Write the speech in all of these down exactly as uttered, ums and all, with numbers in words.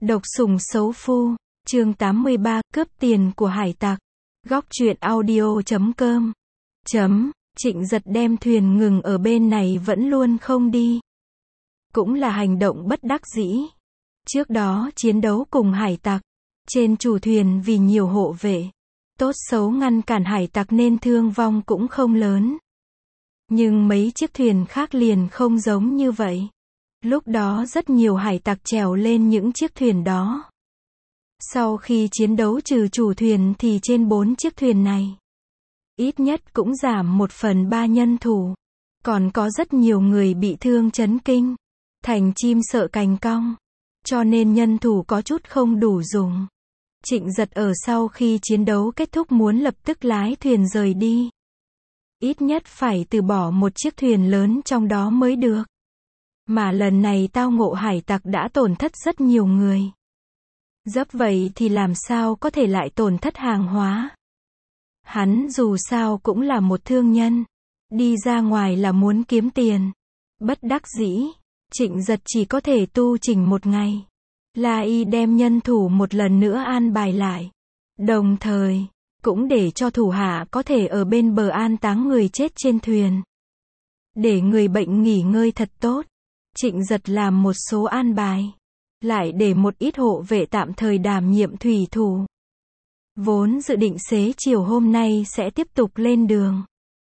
Độc sủng xấu phu, chương tám mươi ba, cướp tiền của hải tặc. Góc truyện audio chấm com. Chấm, Trịnh Giật đem thuyền ngừng ở bên này vẫn luôn không đi. Cũng là hành động bất đắc dĩ. Trước đó chiến đấu cùng hải tặc. Trên chủ thuyền vì nhiều hộ vệ. Tốt xấu ngăn cản hải tặc nên thương vong cũng không lớn. Nhưng mấy chiếc thuyền khác liền không giống như vậy. Lúc đó rất nhiều hải tặc trèo lên những chiếc thuyền đó. Sau khi chiến đấu trừ chủ thuyền thì trên bốn chiếc thuyền này, ít nhất cũng giảm một phần ba nhân thủ. Còn có rất nhiều người bị thương chấn kinh. Thành chim sợ cành cong. Cho nên nhân thủ có chút không đủ dùng. Trịnh Giật ở sau khi chiến đấu kết thúc muốn lập tức lái thuyền rời đi. Ít nhất phải từ bỏ một chiếc thuyền lớn trong đó mới được. Mà lần này tao ngộ hải tặc đã tổn thất rất nhiều người. Dấp vậy thì làm sao có thể lại tổn thất hàng hóa. Hắn dù sao cũng là một thương nhân. Đi ra ngoài là muốn kiếm tiền. Bất đắc dĩ, Trịnh Giật chỉ có thể tu chỉnh một ngày. La Y đem nhân thủ một lần nữa an bài lại. Đồng thời, cũng để cho thủ hạ có thể ở bên bờ an táng người chết trên thuyền. Để người bệnh nghỉ ngơi thật tốt. Trịnh Giật làm một số an bài. Lại để một ít hộ vệ tạm thời đảm nhiệm thủy thủ. Vốn dự định xế chiều hôm nay sẽ tiếp tục lên đường.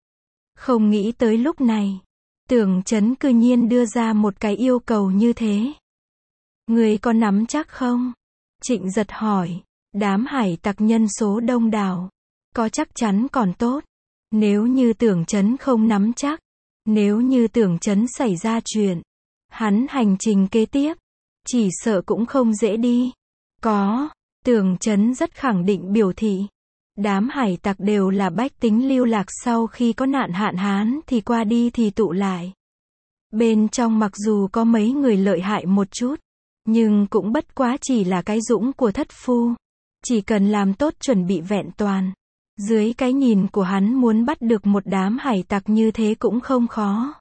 Không nghĩ tới lúc này, Tưởng Chấn cư nhiên đưa ra một cái yêu cầu như thế. Người có nắm chắc không? Trịnh Giật hỏi. Đám hải tặc nhân số đông đảo. Có chắc chắn còn tốt. Nếu như Tưởng Chấn không nắm chắc. Nếu như Tưởng Chấn xảy ra chuyện. Hắn hành trình kế tiếp. Chỉ sợ cũng không dễ đi. Có. Tưởng Chấn rất khẳng định biểu thị. Đám hải tặc đều là bách tính lưu lạc sau khi có nạn hạn hán thì qua đi thì tụ lại. Bên trong mặc dù có mấy người lợi hại một chút. Nhưng cũng bất quá chỉ là cái dũng của thất phu. Chỉ cần làm tốt chuẩn bị vẹn toàn. Dưới cái nhìn của hắn muốn bắt được một đám hải tặc như thế cũng không khó.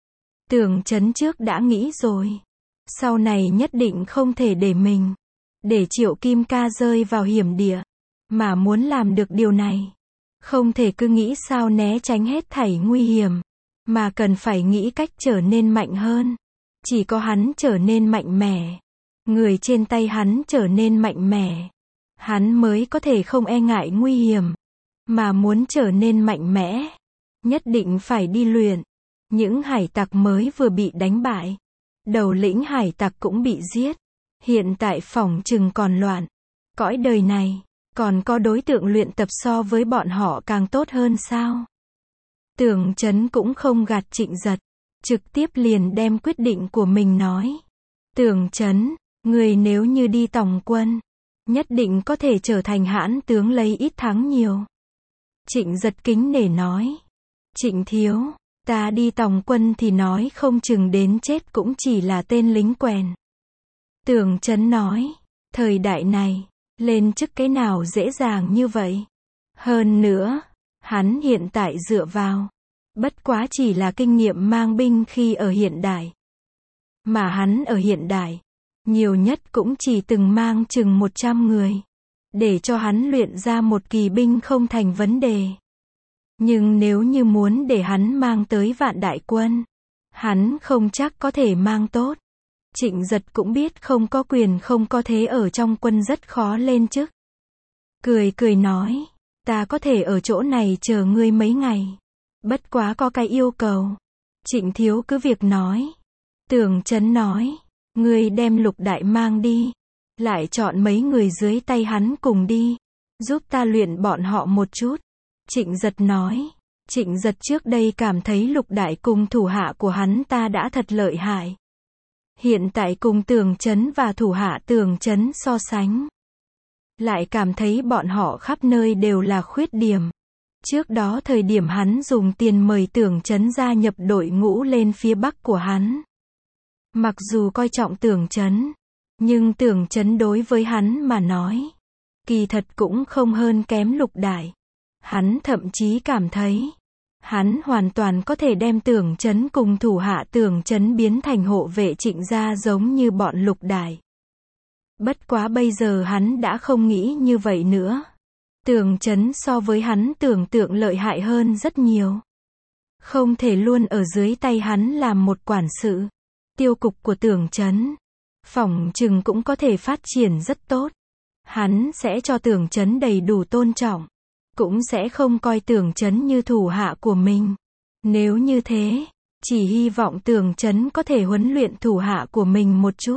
Tưởng Chấn trước đã nghĩ rồi. Sau này nhất định không thể để mình. Để Triệu Kim Ca rơi vào hiểm địa. Mà muốn làm được điều này. Không thể cứ nghĩ sao né tránh hết thảy nguy hiểm. Mà cần phải nghĩ cách trở nên mạnh hơn. Chỉ có hắn trở nên mạnh mẽ. Người trên tay hắn trở nên mạnh mẽ. Hắn mới có thể không e ngại nguy hiểm. Mà muốn trở nên mạnh mẽ. Nhất định phải đi luyện. Những hải tặc mới vừa bị đánh bại. Đầu lĩnh hải tặc cũng bị giết. Hiện tại phỏng chừng còn loạn. Cõi đời này, còn có đối tượng luyện tập so với bọn họ càng tốt hơn sao? Tưởng Chấn cũng không gạt Trịnh Giật. Trực tiếp liền đem quyết định của mình nói. Tưởng Chấn, người nếu như đi tòng quân, nhất định có thể trở thành hãn tướng lấy ít thắng nhiều. Trịnh Giật kính nể nói. Trịnh thiếu, ta đi tòng quân thì nói không chừng đến chết cũng chỉ là tên lính quèn. Tưởng Chấn nói. Thời đại này, lên chức cái nào dễ dàng như vậy. Hơn nữa, hắn hiện tại dựa vào. Bất quá chỉ là kinh nghiệm mang binh khi ở hiện đại. Mà hắn ở hiện đại. Nhiều nhất cũng chỉ từng mang chừng một trăm người. Để cho hắn luyện ra một kỳ binh không thành vấn đề. Nhưng nếu như muốn để hắn mang tới vạn đại quân. Hắn không chắc có thể mang tốt. Trịnh Giật cũng biết không có quyền không có thế ở trong quân rất khó lên chức. Cười cười nói. Ta có thể ở chỗ này chờ ngươi mấy ngày. Bất quá có cái yêu cầu. Trịnh thiếu cứ việc nói. Tưởng Chấn nói. Ngươi đem Lục Đại mang đi. Lại chọn mấy người dưới tay hắn cùng đi. Giúp ta luyện bọn họ một chút. Trịnh Giật nói. Trịnh Giật trước đây cảm thấy Lục Đại cùng thủ hạ của hắn ta đã thật lợi hại. Hiện tại cùng Tưởng Chấn và thủ hạ Tưởng Chấn so sánh. Lại cảm thấy bọn họ khắp nơi đều là khuyết điểm. Trước đó thời điểm hắn dùng tiền mời Tưởng Chấn gia nhập đội ngũ lên phía bắc của hắn. Mặc dù coi trọng Tưởng Chấn, nhưng Tưởng Chấn đối với hắn mà nói, kỳ thật cũng không hơn kém Lục Đại. Hắn thậm chí cảm thấy, hắn hoàn toàn có thể đem Tưởng Chấn cùng thủ hạ Tưởng Chấn biến thành hộ vệ Trịnh gia giống như bọn Lục Đại. Bất quá bây giờ hắn đã không nghĩ như vậy nữa. Tưởng Chấn so với hắn tưởng tượng lợi hại hơn rất nhiều. Không thể luôn ở dưới tay hắn làm một quản sự. Tiêu cục của Tưởng Chấn, phỏng chừng cũng có thể phát triển rất tốt. Hắn sẽ cho Tưởng Chấn đầy đủ tôn trọng. Cũng sẽ không coi Tưởng Chấn như thủ hạ của mình. Nếu như thế, chỉ hy vọng Tưởng Chấn có thể huấn luyện thủ hạ của mình một chút.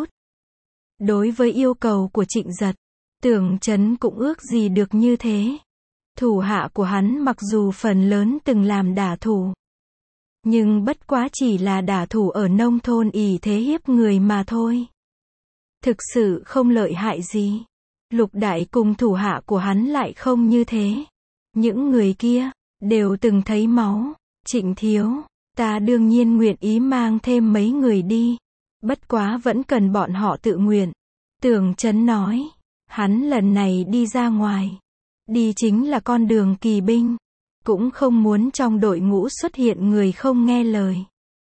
Đối với yêu cầu của Trịnh Giật, Tưởng Chấn cũng ước gì được như thế. Thủ hạ của hắn mặc dù phần lớn từng làm đả thủ, nhưng bất quá chỉ là đả thủ ở nông thôn ỷ thế hiếp người mà thôi. Thực sự không lợi hại gì. Lục Đại cùng thủ hạ của hắn lại không như thế. Những người kia, đều từng thấy máu. Trịnh thiếu, ta đương nhiên nguyện ý mang thêm mấy người đi. Bất quá vẫn cần bọn họ tự nguyện. Tưởng Chấn nói, hắn lần này đi ra ngoài. Đi chính là con đường kỳ binh. Cũng không muốn trong đội ngũ xuất hiện người không nghe lời.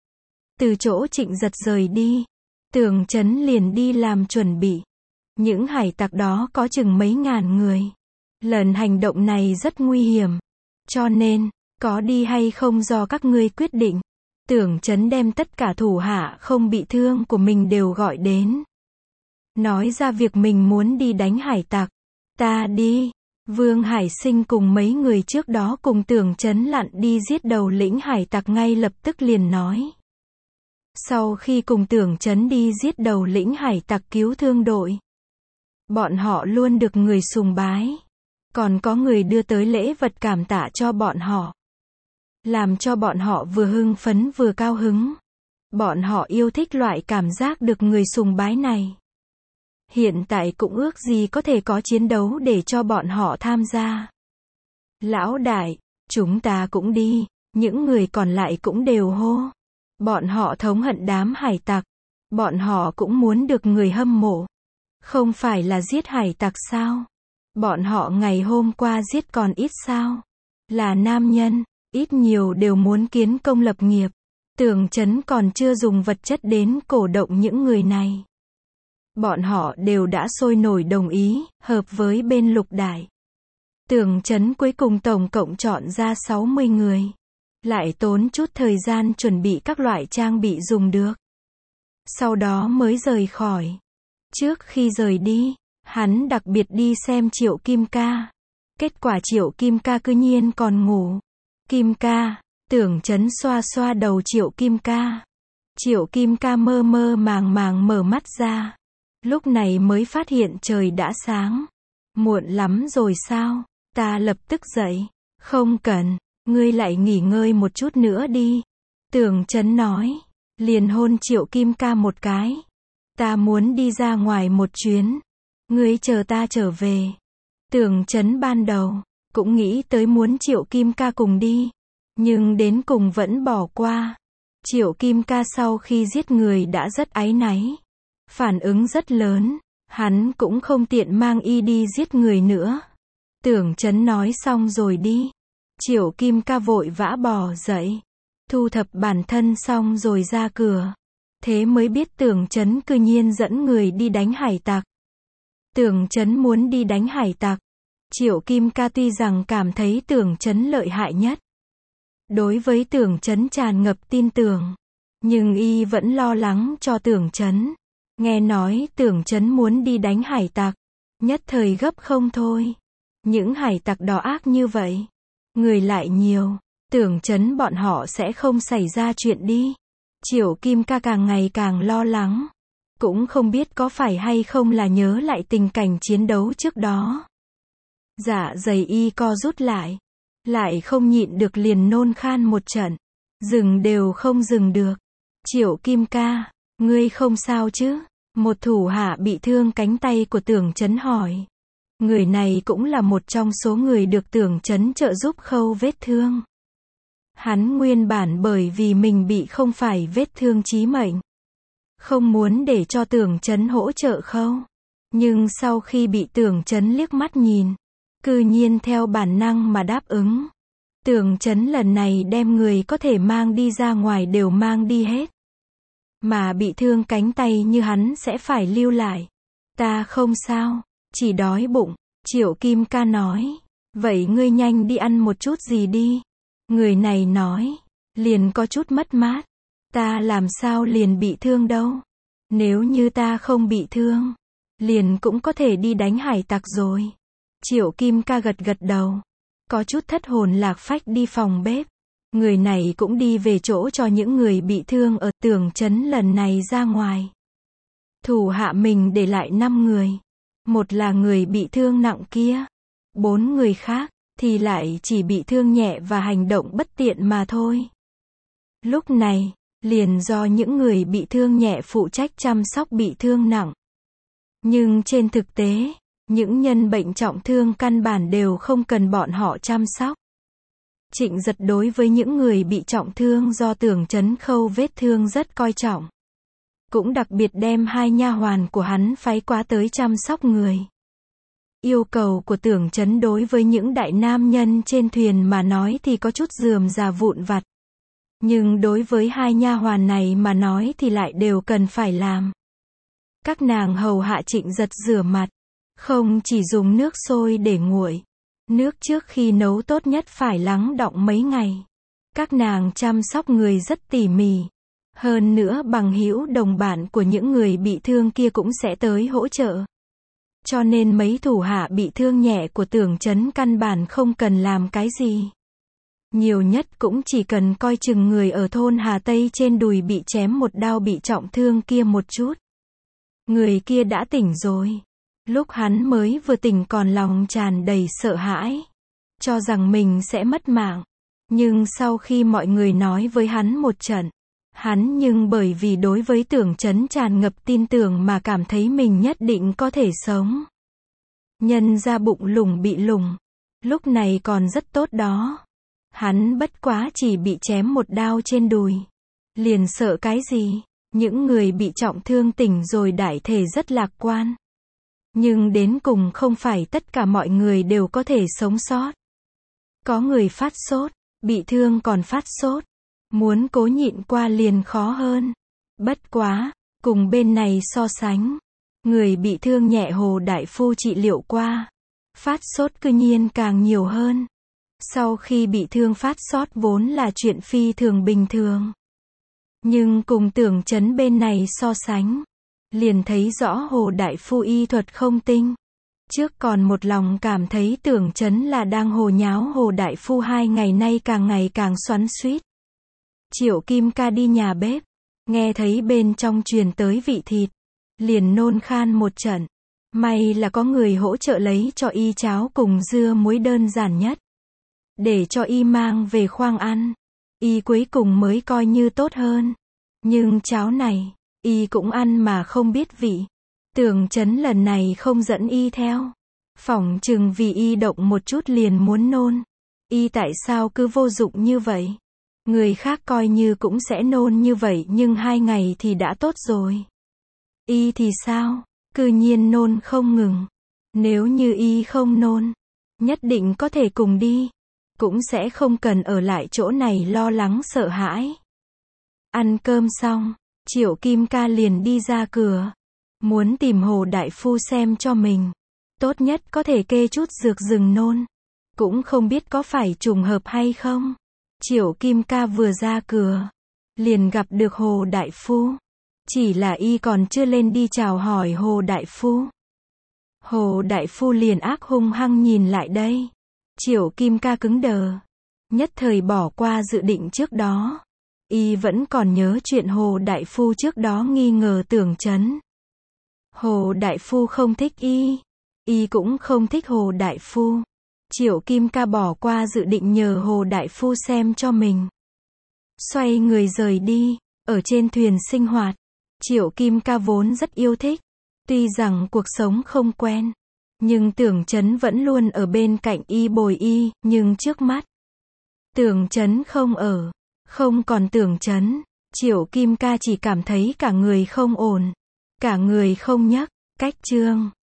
Từ chỗ Trịnh Giật rời đi, Tưởng Chấn liền đi làm chuẩn bị. Những hải tặc đó có chừng mấy ngàn người. Lần hành động này rất nguy hiểm. Cho nên, có đi hay không do các ngươi quyết định. Tưởng Chấn đem tất cả thủ hạ không bị thương của mình đều gọi đến. Nói ra việc mình muốn đi đánh hải tặc. Ta đi. Vương Hải Sinh cùng mấy người trước đó cùng Tưởng Chấn lặn đi giết đầu lĩnh hải tặc ngay lập tức liền nói. Sau khi cùng Tưởng Chấn đi giết đầu lĩnh hải tặc cứu thương đội, bọn họ luôn được người sùng bái. Còn có người đưa tới lễ vật cảm tạ cho bọn họ. Làm cho bọn họ vừa hưng phấn vừa cao hứng. Bọn họ yêu thích loại cảm giác được người sùng bái này. Hiện tại cũng ước gì có thể có chiến đấu để cho bọn họ tham gia. Lão đại, chúng ta cũng đi. Những người còn lại cũng đều hô. Bọn họ thống hận đám hải tặc. Bọn họ cũng muốn được người hâm mộ. Không phải là giết hải tặc sao? Bọn họ ngày hôm qua giết còn ít sao? Là nam nhân, ít nhiều đều muốn kiến công lập nghiệp. Tưởng Chấn còn chưa dùng vật chất đến cổ động những người này. Bọn họ đều đã sôi nổi đồng ý, hợp với bên Lục Đại. Tưởng Chấn cuối cùng tổng cộng chọn ra sáu mươi người. Lại tốn chút thời gian chuẩn bị các loại trang bị dùng được. Sau đó mới rời khỏi. Trước khi rời đi, hắn đặc biệt đi xem Triệu Kim Ca. Kết quả Triệu Kim Ca cư nhiên còn ngủ. Kim Ca, Tưởng Chấn xoa xoa đầu Triệu Kim Ca. Triệu Kim Ca mơ mơ màng màng mở mắt ra. Lúc này mới phát hiện trời đã sáng. Muộn lắm rồi sao? Ta lập tức dậy. Không cần, ngươi lại nghỉ ngơi một chút nữa đi. Tưởng Chấn nói. Liền hôn Triệu Kim Ca một cái. Ta muốn đi ra ngoài một chuyến. Ngươi chờ ta trở về. Tưởng Chấn ban đầu cũng nghĩ tới muốn Triệu Kim Ca cùng đi. Nhưng đến cùng vẫn bỏ qua. Triệu Kim Ca sau khi giết người đã rất áy náy. Phản ứng rất lớn. Hắn cũng không tiện mang y đi giết người nữa. Tưởng Chấn nói xong rồi đi. Triệu Kim Ca vội vã bò dậy. Thu thập bản thân xong rồi ra cửa. Thế mới biết Tưởng Chấn cư nhiên dẫn người đi đánh hải tặc. Tưởng Chấn muốn đi đánh hải tặc. Triệu Kim Ca tuy rằng cảm thấy Tưởng Chấn lợi hại nhất. Đối với Tưởng Chấn tràn ngập tin tưởng. Nhưng y vẫn lo lắng cho Tưởng Chấn. Nghe nói Tưởng Chấn muốn đi đánh hải tặc. Nhất thời gấp không thôi. Những hải tặc đó ác như vậy. Người lại nhiều. Tưởng Chấn bọn họ sẽ không xảy ra chuyện đi. Triệu Kim Ca càng ngày càng lo lắng. Cũng không biết có phải hay không là nhớ lại tình cảnh chiến đấu trước đó. Dạ dày y co rút lại. Lại không nhịn được liền nôn khan một trận. Dừng đều không dừng được. Triệu Kim Ca, ngươi không sao chứ? Một thủ hạ bị thương cánh tay của Tưởng Chấn hỏi. Người này cũng là một trong số người được Tưởng Chấn trợ giúp khâu vết thương. Hắn nguyên bản bởi vì mình bị không phải vết thương chí mệnh. Không muốn để cho Tưởng Chấn hỗ trợ khâu. Nhưng sau khi bị Tưởng Chấn liếc mắt nhìn, cư nhiên theo bản năng mà đáp ứng. Tưởng Chấn lần này đem người có thể mang đi ra ngoài đều mang đi hết. Mà bị thương cánh tay như hắn sẽ phải lưu lại. Ta không sao, chỉ đói bụng. Triệu Kim Ca nói. Vậy ngươi nhanh đi ăn một chút gì đi. Người này nói. Liền có chút mất mát. Ta làm sao liền bị thương đâu. Nếu như ta không bị thương, liền cũng có thể đi đánh hải tặc rồi. Triệu Kim Ca gật gật đầu. Có chút thất hồn lạc phách đi phòng bếp. Người này cũng đi về chỗ cho những người bị thương ở Tường Trấn lần này ra ngoài. Thủ hạ mình để lại năm người. Một là người bị thương nặng kia. Bốn người khác, thì lại chỉ bị thương nhẹ và hành động bất tiện mà thôi. Lúc này, liền do những người bị thương nhẹ phụ trách chăm sóc bị thương nặng. Nhưng trên thực tế, những nhân bệnh trọng thương căn bản đều không cần bọn họ chăm sóc. Trịnh Giật đối với những người bị trọng thương do Tường Trấn khâu vết thương rất coi trọng. Cũng đặc biệt đem hai nha hoàn của hắn phái qua tới chăm sóc người. Yêu cầu của Tường Trấn đối với những đại nam nhân trên thuyền mà nói thì có chút rườm rà vụn vặt. Nhưng đối với hai nha hoàn này mà nói thì lại đều cần phải làm. Các nàng hầu hạ Trịnh Giật rửa mặt. Không chỉ dùng nước sôi để nguội. Nước trước khi nấu tốt nhất phải lắng đọng mấy ngày. Các nàng chăm sóc người rất tỉ mỉ. Hơn nữa bằng hữu đồng bạn của những người bị thương kia cũng sẽ tới hỗ trợ. Cho nên mấy thủ hạ bị thương nhẹ của Tường Trấn căn bản không cần làm cái gì. Nhiều nhất cũng chỉ cần coi chừng người ở thôn Hà Tây trên đùi bị chém một đao bị trọng thương kia một chút. Người kia đã tỉnh rồi. Lúc hắn mới vừa tỉnh còn lòng tràn đầy sợ hãi. Cho rằng mình sẽ mất mạng. Nhưng sau khi mọi người nói với hắn một trận, hắn nhưng bởi vì đối với Tường Trấn tràn ngập tin tưởng mà cảm thấy mình nhất định có thể sống. Nhân ra bụng lủng bị lủng. Lúc này còn rất tốt đó. Hắn bất quá chỉ bị chém một đao trên đùi. Liền sợ cái gì? Những người bị trọng thương tỉnh rồi đại thể rất lạc quan. Nhưng đến cùng không phải tất cả mọi người đều có thể sống sót. Có người phát sốt, bị thương còn phát sốt. Muốn cố nhịn qua liền khó hơn. Bất quá, cùng bên này so sánh. Người bị thương nhẹ Hồ Đại Phu trị liệu qua. Phát sốt cư nhiên càng nhiều hơn. Sau khi bị thương phát sốt vốn là chuyện phi thường bình thường. Nhưng cùng Tường Trấn bên này so sánh. Liền thấy rõ Hồ Đại Phu y thuật không tinh. Trước còn một lòng cảm thấy Tường Trấn là đang hồ nháo Hồ Đại Phu hai ngày nay càng ngày càng xoắn xuýt. Triệu Kim Ca đi nhà bếp. Nghe thấy bên trong truyền tới vị thịt. Liền nôn khan một trận. May là có người hỗ trợ lấy cho y cháo cùng dưa muối đơn giản nhất. Để cho y mang về khoang ăn. Y cuối cùng mới coi như tốt hơn. Nhưng cháo này, y cũng ăn mà không biết vị. Tường Trấn lần này không dẫn y theo. Phỏng chừng vì y động một chút liền muốn nôn. Y tại sao cứ vô dụng như vậy? Người khác coi như cũng sẽ nôn như vậy nhưng hai ngày thì đã tốt rồi. Y thì sao? Cư nhiên nôn không ngừng. Nếu như y không nôn, nhất định có thể cùng đi. Cũng sẽ không cần ở lại chỗ này lo lắng sợ hãi. Ăn cơm xong, Triệu Kim Ca liền đi ra cửa. Muốn tìm Hồ Đại Phu xem cho mình. Tốt nhất có thể kê chút dược dừng nôn. Cũng không biết có phải trùng hợp hay không. Triệu Kim Ca vừa ra cửa, liền gặp được Hồ Đại Phu. Chỉ là y còn chưa lên đi chào hỏi Hồ Đại Phu. Hồ Đại Phu liền ác hung hăng nhìn lại đây. Triệu Kim Ca cứng đờ. Nhất thời bỏ qua dự định trước đó. Y vẫn còn nhớ chuyện Hồ Đại Phu trước đó nghi ngờ Tường Trấn. Hồ Đại Phu không thích y. Y cũng không thích Hồ Đại Phu. Triệu Kim Ca bỏ qua dự định nhờ Hồ Đại Phu xem cho mình. Xoay người rời đi. Ở trên thuyền sinh hoạt. Triệu Kim Ca vốn rất yêu thích. Tuy rằng cuộc sống không quen. Nhưng Tường Trấn vẫn luôn ở bên cạnh y bồi y. Nhưng trước mắt, Tường Trấn không ở. Không còn Tường Trấn. Triệu Kim Ca chỉ cảm thấy cả người không ổn. Cả người không nhấc. Cách chương